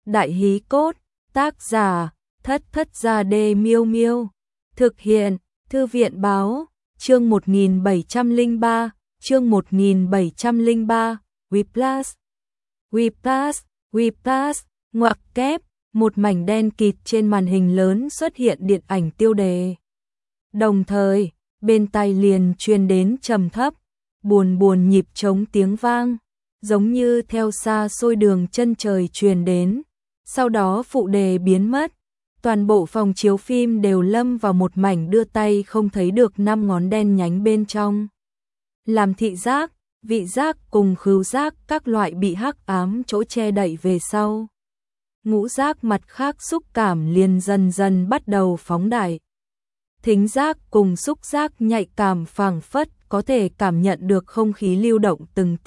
Đại hí cốt, tác giả, Thất Thất Gia Đê Miêu Miêu. Thực hiện, Thư viện báo, chương 1703, chương 1703, Whiplash. Whiplash, Whiplash, ngoặc kép, một mảnh đen kịt trên màn hình lớn xuất hiện điện ảnh tiêu đề. Đồng thời, bên tai liền truyền đến trầm thấp, buồn buồn nhịp trống tiếng vang, giống như theo xa xôi đường chân trời truyền đến. Sau đó phụ đề biến mất, toàn bộ phòng chiếu phim đều lâm vào một mảnh đưa tay không thấy được 5 ngón đen nhánh bên trong. Làm thị giác, vị giác cùng khứu giác các loại bị hắc ám chỗ che đậy về sau. Ngũ giác mặt khác xúc cảm liền dần dần bắt đầu phóng đại. Thính giác cùng xúc giác nhạy cảm phảng phất có thể cảm nhận được không khí lưu động từng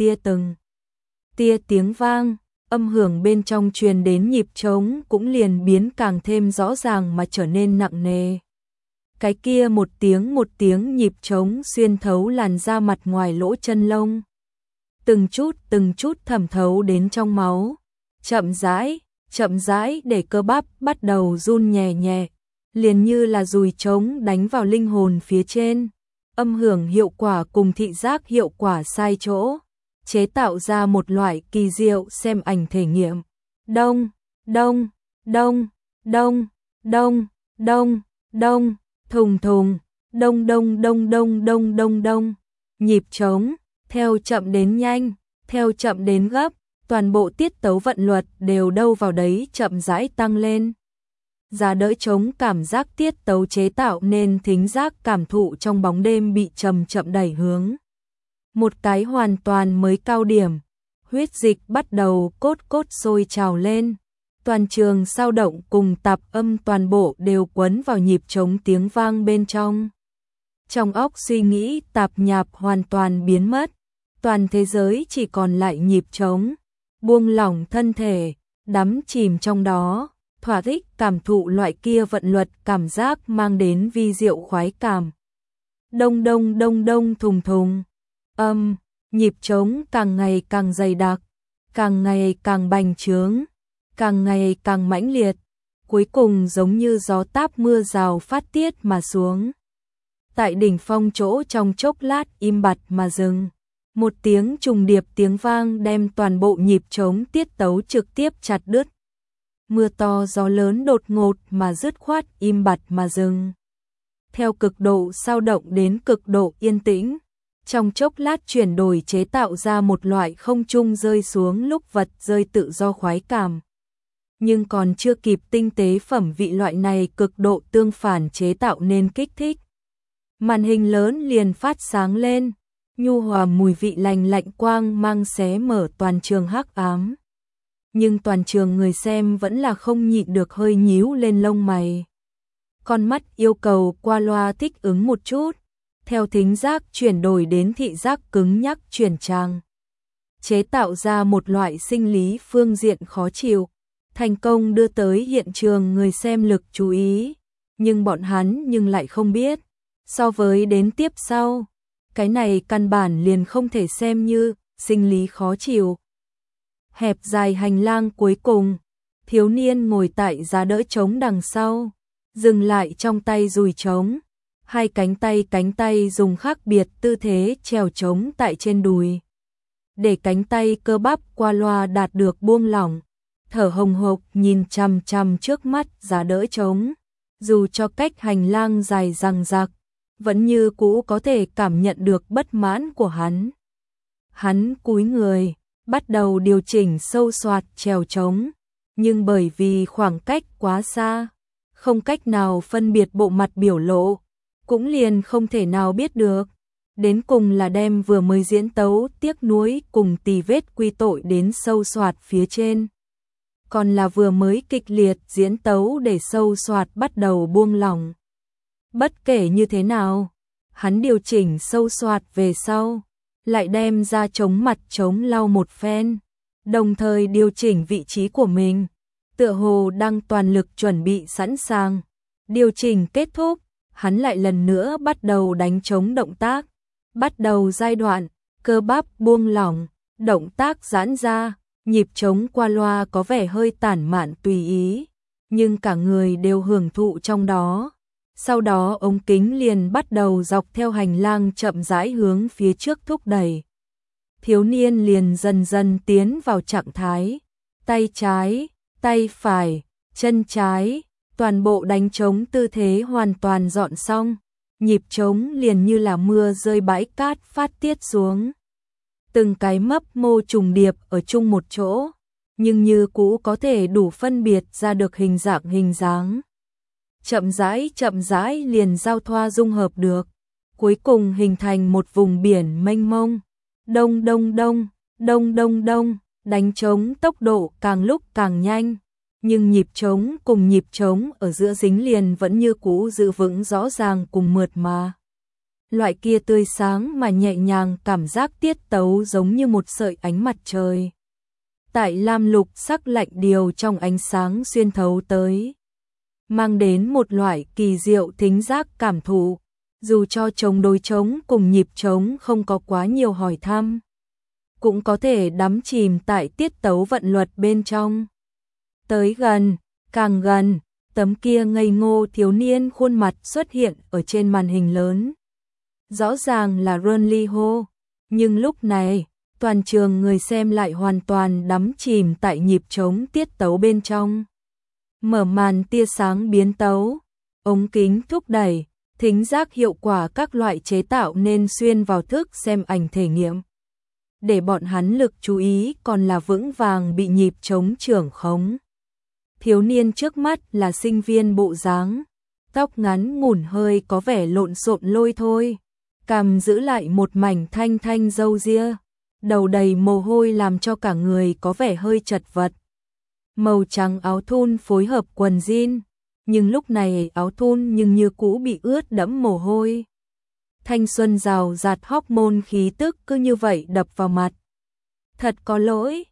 tia tiếng vang. Âm hưởng bên trong truyền đến nhịp trống cũng liền biến càng thêm rõ ràng mà trở nên nặng nề. Cái kia một tiếng nhịp trống xuyên thấu làn da mặt ngoài lỗ chân lông. Từng chút thẩm thấu đến trong máu. Chậm rãi để cơ bắp bắt đầu run nhẹ nhẹ, liền như là dùi trống đánh vào linh hồn phía trên. Âm hưởng hiệu quả cùng thị giác hiệu quả sai chỗ, chế tạo ra một loại kỳ diệu xem ảnh thể nghiệm. Đông, đông, đông, đông, đông, đông, đông, thùng thùng, đông đông đông đông đông đông đông. Nhịp trống, theo chậm đến nhanh, theo chậm đến gấp, toàn bộ tiết tấu vận luật đều đâu vào đấy chậm rãi tăng lên. Giá đỡ trống cảm giác tiết tấu chế tạo nên thính giác cảm thụ trong bóng đêm bị chậm đẩy hướng một cái hoàn toàn mới cao điểm. Huyết dịch bắt đầu cốt sôi trào lên. Toàn trường sao động cùng tạp âm toàn bộ đều quấn vào nhịp trống tiếng vang bên trong. Trong óc suy nghĩ tạp nhạp hoàn toàn biến mất. Toàn thế giới chỉ còn lại nhịp trống. Buông lỏng thân thể, đắm chìm trong đó, thỏa thích cảm thụ loại kia vận luật cảm giác mang đến vi diệu khoái cảm. Đông đông đông đông thùng thùng. Nhịp trống càng ngày càng dày đặc, càng ngày càng bành trướng, càng ngày càng mãnh liệt, cuối cùng giống như gió táp mưa rào phát tiết mà xuống. Tại đỉnh phong chỗ trong chốc lát im bặt mà dừng, một tiếng trùng điệp tiếng vang đem toàn bộ nhịp trống tiết tấu trực tiếp chặt đứt. Mưa to gió lớn đột ngột mà dứt khoát im bặt mà dừng. Theo cực độ sao động đến cực độ yên tĩnh, trong chốc lát chuyển đổi chế tạo ra một loại không trung rơi xuống lúc vật rơi tự do khoái cảm. Nhưng còn chưa kịp tinh tế phẩm vị loại này cực độ tương phản chế tạo nên kích thích. Màn hình lớn liền phát sáng lên, nhu hòa mùi vị lành lạnh quang mang xé mở toàn trường hắc ám. Nhưng toàn trường người xem vẫn là không nhịn được hơi nhíu lên lông mày. Con mắt yêu cầu qua loa thích ứng một chút. Theo thính giác chuyển đổi đến thị giác cứng nhắc chuyển trang. Chế tạo ra một loại sinh lý phương diện khó chịu, thành công đưa tới hiện trường người xem lực chú ý, nhưng bọn hắn lại không biết, so với đến tiếp sau, cái này căn bản liền không thể xem như sinh lý khó chịu. Hẹp dài hành lang cuối cùng, thiếu niên ngồi tại giá đỡ trống đằng sau, dừng lại trong tay dùi trống. Hai cánh tay dùng khác biệt tư thế trèo trống tại trên đùi. Để cánh tay cơ bắp qua loa đạt được buông lỏng, thở hồng hộc nhìn chằm chằm trước mắt giá đỡ trống. Dù cho cách hành lang dài dằng dặc, vẫn như cũ có thể cảm nhận được bất mãn của hắn. Hắn cúi người, bắt đầu điều chỉnh sâu xoạt trèo trống, nhưng bởi vì khoảng cách quá xa, không cách nào phân biệt bộ mặt biểu lộ. Cũng liền không thể nào biết được. Đến cùng là đem vừa mới diễn tấu tiếc nuối cùng tì vết quy tội đến sâu xoạt phía trên. Còn là vừa mới kịch liệt diễn tấu để sâu xoạt bắt đầu buông lỏng. Bất kể như thế nào, hắn điều chỉnh sâu xoạt về sau, lại đem ra chống mặt chống lau một phen, đồng thời điều chỉnh vị trí của mình, tựa hồ đang toàn lực chuẩn bị sẵn sàng. Điều chỉnh kết thúc, hắn lại lần nữa bắt đầu đánh trống động tác, bắt đầu giai đoạn, cơ bắp buông lỏng, động tác giãn ra, Nhịp trống qua loa có vẻ hơi tản mạn tùy ý, nhưng cả người đều hưởng thụ trong đó. Sau đó ống kính liền bắt đầu dọc theo hành lang chậm rãi hướng phía trước thúc đẩy. Thiếu niên liền dần dần tiến vào trạng thái, tay trái, tay phải, chân trái, toàn bộ đánh trống tư thế hoàn toàn dọn xong, nhịp trống liền như là mưa rơi bãi cát phát tiết xuống. Từng cái mấp mô trùng điệp ở chung một chỗ, nhưng như cũ có thể đủ phân biệt ra được hình dạng hình dáng. Chậm rãi liền giao thoa dung hợp được, cuối cùng hình thành một vùng biển mênh mông. Đông đông đông, đông đông đông, đánh trống tốc độ càng lúc càng nhanh, nhưng nhịp trống cùng nhịp trống ở giữa dính liền vẫn như cũ giữ vững rõ ràng cùng mượt mà. Loại kia tươi sáng mà nhẹ nhàng, cảm giác tiết tấu giống như một sợi ánh mặt trời. Tại lam lục sắc lạnh điều trong ánh sáng xuyên thấu tới, mang đến một loại kỳ diệu thính giác cảm thụ, dù cho trống đối trống cùng nhịp trống không có quá nhiều hỏi thăm, cũng có thể đắm chìm tại tiết tấu vận luật bên trong. Tới gần, càng gần, tấm kia ngây ngô thiếu niên khuôn mặt xuất hiện ở trên màn hình lớn. Rõ ràng là Run Lee Ho, nhưng lúc này, toàn trường người xem lại hoàn toàn đắm chìm tại nhịp trống tiết tấu bên trong. Mở màn tia sáng biến tấu, ống kính thúc đẩy, thính giác hiệu quả các loại chế tạo nên xuyên vào thức xem ảnh thể nghiệm. Để bọn hắn lực chú ý còn là vững vàng bị nhịp trống trưởng khống. Thiếu niên trước mắt là sinh viên bộ dáng, tóc ngắn ngủn hơi có vẻ lộn xộn lôi thôi, cằm giữ lại một mảnh thanh thanh râu ria, đầu đầy mồ hôi làm cho cả người có vẻ hơi chật vật. Màu trắng áo thun phối hợp quần jean, nhưng lúc này áo thun nhưng như cũ bị ướt đẫm mồ hôi. Thanh xuân rào rạt hormone khí tức cứ như vậy đập vào mặt. Thật có lỗi,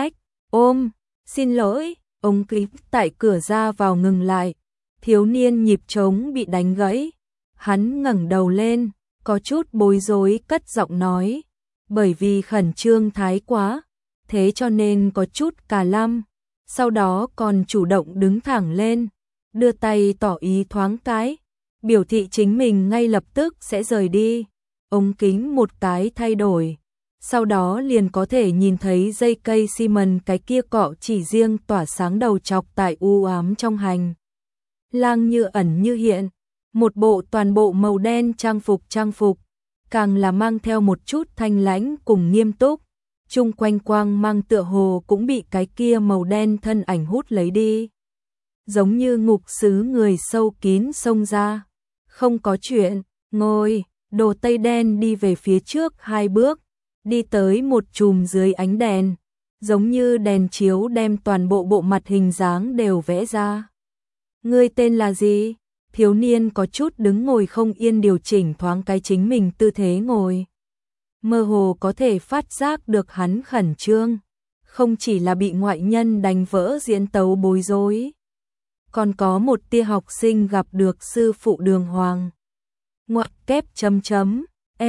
xin lỗi, ống kính tại cửa ra vào ngừng lại. Thiếu niên nhịp trống bị đánh gãy, hắn ngẩng đầu lên, có chút bối rối cất giọng nói, bởi vì khẩn trương thái quá, thế cho nên có chút cà lăm. Sau đó còn chủ động đứng thẳng lên, đưa tay tỏ ý thoáng cái, biểu thị chính mình ngay lập tức sẽ rời đi. Ống kính một cái thay đổi, sau đó liền có thể nhìn thấy dây cây xi măng cái kia cọ chỉ riêng tỏa sáng đầu chọc tại u ám trong hành lang như ẩn như hiện, một bộ toàn bộ màu đen trang phục, càng là mang theo một chút thanh lãnh cùng nghiêm túc. Chung quanh quang mang tựa hồ cũng bị cái kia màu đen thân ảnh hút lấy đi. Giống như ngục xứ người sâu kín xông ra. Không có chuyện, ngồi, đồ tây đen đi về phía trước 2 bước, đi tới một chùm dưới ánh đèn, giống như đèn chiếu đem toàn bộ bộ mặt hình dáng đều vẽ ra. Ngươi tên là gì? Thiếu niên có chút đứng ngồi không yên điều chỉnh thoáng cái chính mình tư thế ngồi. Mơ hồ có thể phát giác được hắn khẩn trương, không chỉ là bị ngoại nhân đánh vỡ diễn tấu bối rối, còn có một tia học sinh gặp được sư phụ đường hoàng. Ngoặc kép chấm chấm,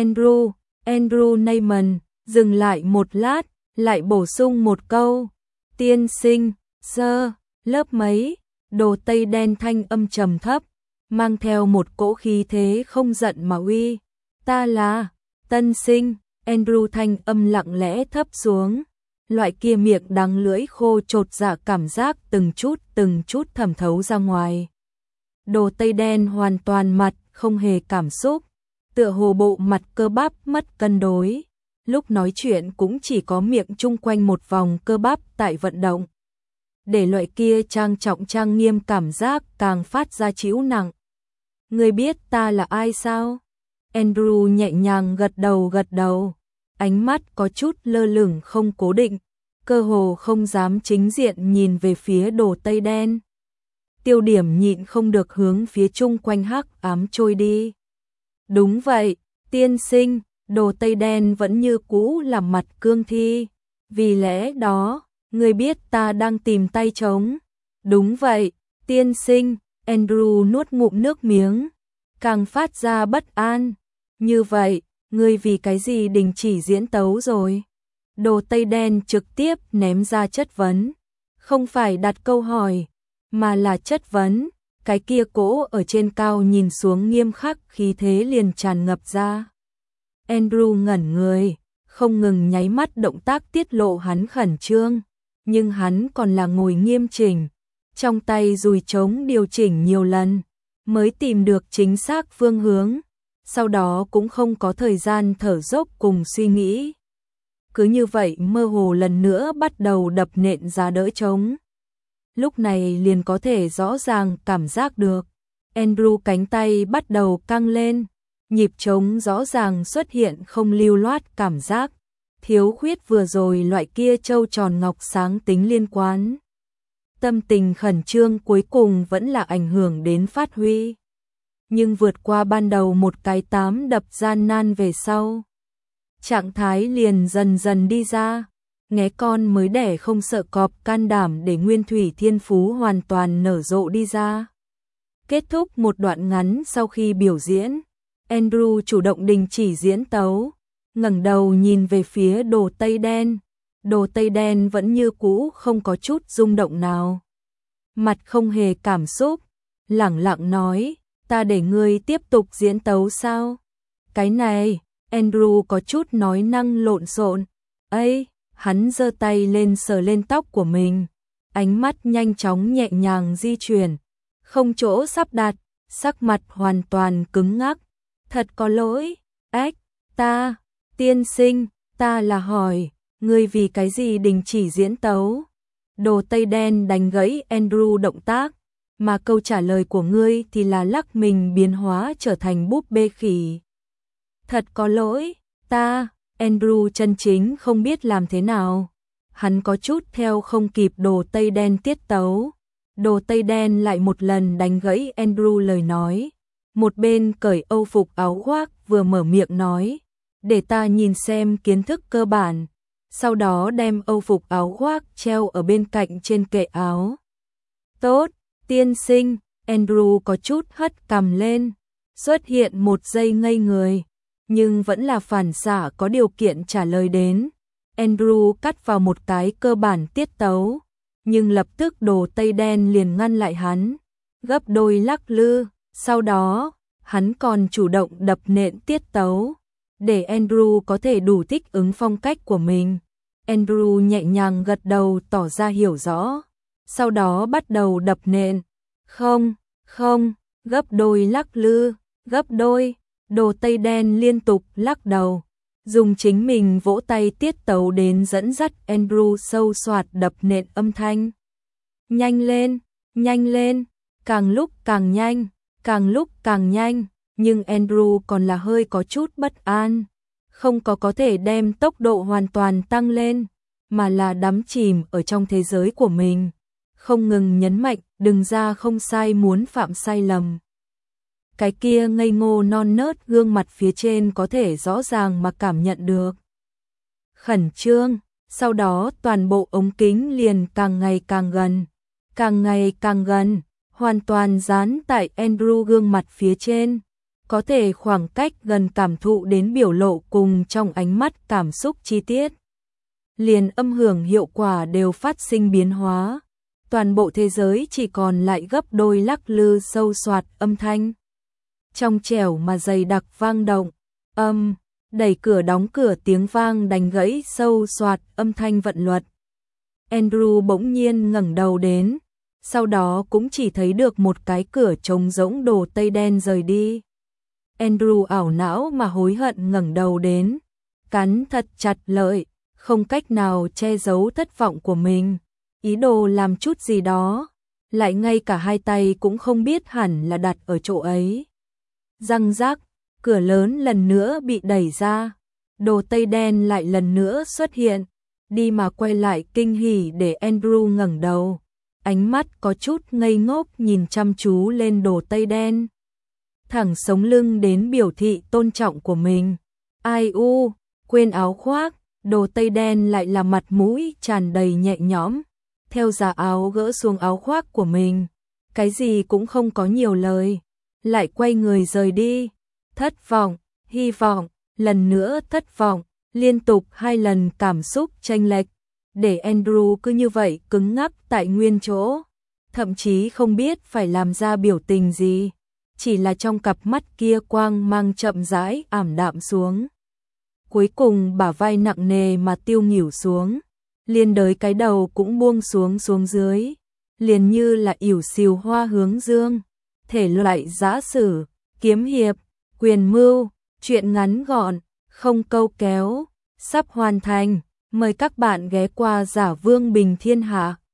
Andrew Neyman, dừng lại một lát, lại bổ sung một câu, tiên sinh, sơ, lớp mấy, đồ tây đen thanh âm trầm thấp, mang theo một cỗ khí thế không giận mà uy, ta là, tân sinh. Andrew thanh âm lặng lẽ thấp xuống, loại kia miệng đắng lưỡi khô chột dạ cảm giác từng chút thẩm thấu ra ngoài. Đồ tây đen hoàn toàn mặt không hề cảm xúc, tựa hồ bộ mặt cơ bắp mất cân đối, lúc nói chuyện cũng chỉ có miệng chung quanh một vòng cơ bắp tại vận động. Để loại kia trang trọng trang nghiêm cảm giác càng phát ra chịu nặng. Ngươi biết ta là ai sao? Andrew nhẹ nhàng gật đầu, ánh mắt có chút lơ lửng không cố định, cơ hồ không dám chính diện nhìn về phía đồ tây đen. Tiêu điểm nhịn không được hướng phía chung quanh hắc ám trôi đi. Đúng vậy, tiên sinh, đồ tây đen vẫn như cũ làm mặt cương thi. Vì lẽ đó, ngươi biết ta đang tìm tay trống. Đúng vậy, tiên sinh, Andrew nuốt ngụm nước miếng, càng phát ra bất an. Như vậy, ngươi vì cái gì đình chỉ diễn tấu rồi? Đồ Tây Đen trực tiếp ném ra chất vấn. Không phải đặt câu hỏi, mà là chất vấn. Cái kia cỗ ở trên cao nhìn xuống nghiêm khắc, khí thế liền tràn ngập ra. Andrew ngẩn người, không ngừng nháy mắt, động tác tiết lộ hắn khẩn trương, nhưng hắn còn là ngồi nghiêm chỉnh, trong tay dùi trống điều chỉnh nhiều lần, mới tìm được chính xác phương hướng, sau đó cũng không có thời gian thở dốc cùng suy nghĩ. Cứ như vậy mơ hồ lần nữa bắt đầu đập nện ra đỡ trống. Lúc này liền có thể rõ ràng cảm giác được, Andrew cánh tay bắt đầu căng lên, nhịp trống rõ ràng xuất hiện không lưu loát cảm giác, thiếu khuyết vừa rồi loại kia châu tròn ngọc sáng tính liên quan. Tâm tình khẩn trương cuối cùng vẫn là ảnh hưởng đến phát huy. Nhưng vượt qua ban đầu một cái 8 đập gian nan về sau, trạng thái liền dần dần đi ra. Nghé con mới đẻ không sợ cọp, can đảm để nguyên thủy thiên phú hoàn toàn nở rộ đi ra. Kết thúc một đoạn ngắn sau khi biểu diễn, Andrew chủ động đình chỉ diễn tấu, ngẩng đầu nhìn về phía Đồ Tây Đen. Đồ Tây Đen vẫn như cũ không có chút rung động nào. Mặt không hề cảm xúc, lẳng lặng nói, ta để ngươi tiếp tục diễn tấu sao? Cái này, Andrew có chút nói năng lộn xộn. Ây, hắn giơ tay lên sờ lên tóc của mình, ánh mắt nhanh chóng nhẹ nhàng di chuyển, không chỗ sắp đặt, sắc mặt hoàn toàn cứng ngắc. Thật có lỗi, ta, tiên sinh, ta là hỏi, ngươi vì cái gì đình chỉ diễn tấu? Đồ Tây Đen đánh gãy Andrew động tác, mà câu trả lời của ngươi thì là lắc mình biến hóa trở thành búp bê khỉ. Thật có lỗi, Andrew chân chính không biết làm thế nào. Hắn có chút theo không kịp Đồ Tây Đen tiết tấu. Đồ Tây Đen lại một lần đánh gãy Andrew lời nói. Một bên cởi âu phục áo khoác vừa mở miệng nói, để ta nhìn xem kiến thức cơ bản. Sau đó đem âu phục áo khoác treo ở bên cạnh trên kệ áo. Tốt, tiên sinh, Andrew có chút hất cằm lên, xuất hiện một giây ngây người, nhưng vẫn là phản xạ có điều kiện trả lời đến. Andrew cắt vào một cái cơ bản tiết tấu, nhưng lập tức Đồ Tây Đen liền ngăn lại hắn, gấp đôi lắc lư, sau đó, hắn còn chủ động đập nện tiết tấu, để Andrew có thể đủ thích ứng phong cách của mình. Andrew nhẹ nhàng gật đầu tỏ ra hiểu rõ, sau đó bắt đầu đập nện. Không, gấp đôi lắc lư, gấp đôi. Đồ Tây Đen liên tục lắc đầu, dùng chính mình vỗ tay tiết tấu đến dẫn dắt Andrew sâu soạt đập nện âm thanh. Nhanh lên, càng lúc càng nhanh, càng lúc càng nhanh, nhưng Andrew còn là hơi có chút bất an, không có thể đem tốc độ hoàn toàn tăng lên, mà là đắm chìm ở trong thế giới của mình, không ngừng nhấn mạnh đừng ra không sai, muốn phạm sai lầm. Cái kia ngây ngô non nớt gương mặt phía trên có thể rõ ràng mà cảm nhận được khẩn trương, sau đó toàn bộ ống kính liền càng ngày càng gần, hoàn toàn dán tại Andrew gương mặt phía trên, có thể khoảng cách gần cảm thụ đến biểu lộ cùng trong ánh mắt cảm xúc chi tiết. Liền âm hưởng hiệu quả đều phát sinh biến hóa, toàn bộ thế giới chỉ còn lại gấp đôi lắc lư sâu soạt âm thanh. Trong trẻo mà dày đặc vang động, đẩy cửa đóng cửa tiếng vang đánh gãy sâu soạt âm thanh vận luật. Andrew bỗng nhiên ngẩng đầu đến, sau đó cũng chỉ thấy được một cái cửa trống rỗng. Đồ Tây Đen rời đi. Andrew ảo não mà hối hận ngẩng đầu đến, cắn thật chặt lợi, không cách nào che giấu thất vọng của mình, ý đồ làm chút gì đó, lại ngay cả hai tay cũng không biết hẳn là đặt ở chỗ ấy. Răng rác, cửa lớn lần nữa bị đẩy ra, Đồ Tây Đen lại lần nữa xuất hiện, đi mà quay lại kinh hỉ để Andrew ngẩng đầu, ánh mắt có chút ngây ngốc nhìn chăm chú lên Đồ Tây Đen, thẳng sống lưng đến biểu thị tôn trọng của mình. Ai u, quên áo khoác, Đồ Tây Đen lại là mặt mũi tràn đầy nhẹ nhõm, theo giá áo gỡ xuống áo khoác của mình, cái gì cũng không có nhiều lời, lại quay người rời đi. Thất vọng, hy vọng, lần nữa thất vọng, Liên tục 2 lần cảm xúc chênh lệch, để Andrew cứ như vậy cứng ngắc tại nguyên chỗ, thậm chí không biết phải làm ra biểu tình gì, chỉ là trong cặp mắt kia quang mang chậm rãi ảm đạm xuống. Cuối cùng bả vai nặng nề mà tiêu nghỉu xuống, liền đới cái đầu cũng buông xuống dưới, liền như là ỉu xìu hoa hướng dương, thể loại giã sử, kiếm hiệp, quyền mưu, truyện ngắn gọn, không câu kéo, sắp hoàn thành, mời các bạn ghé qua Giả Vương Bình Thiên Hạ.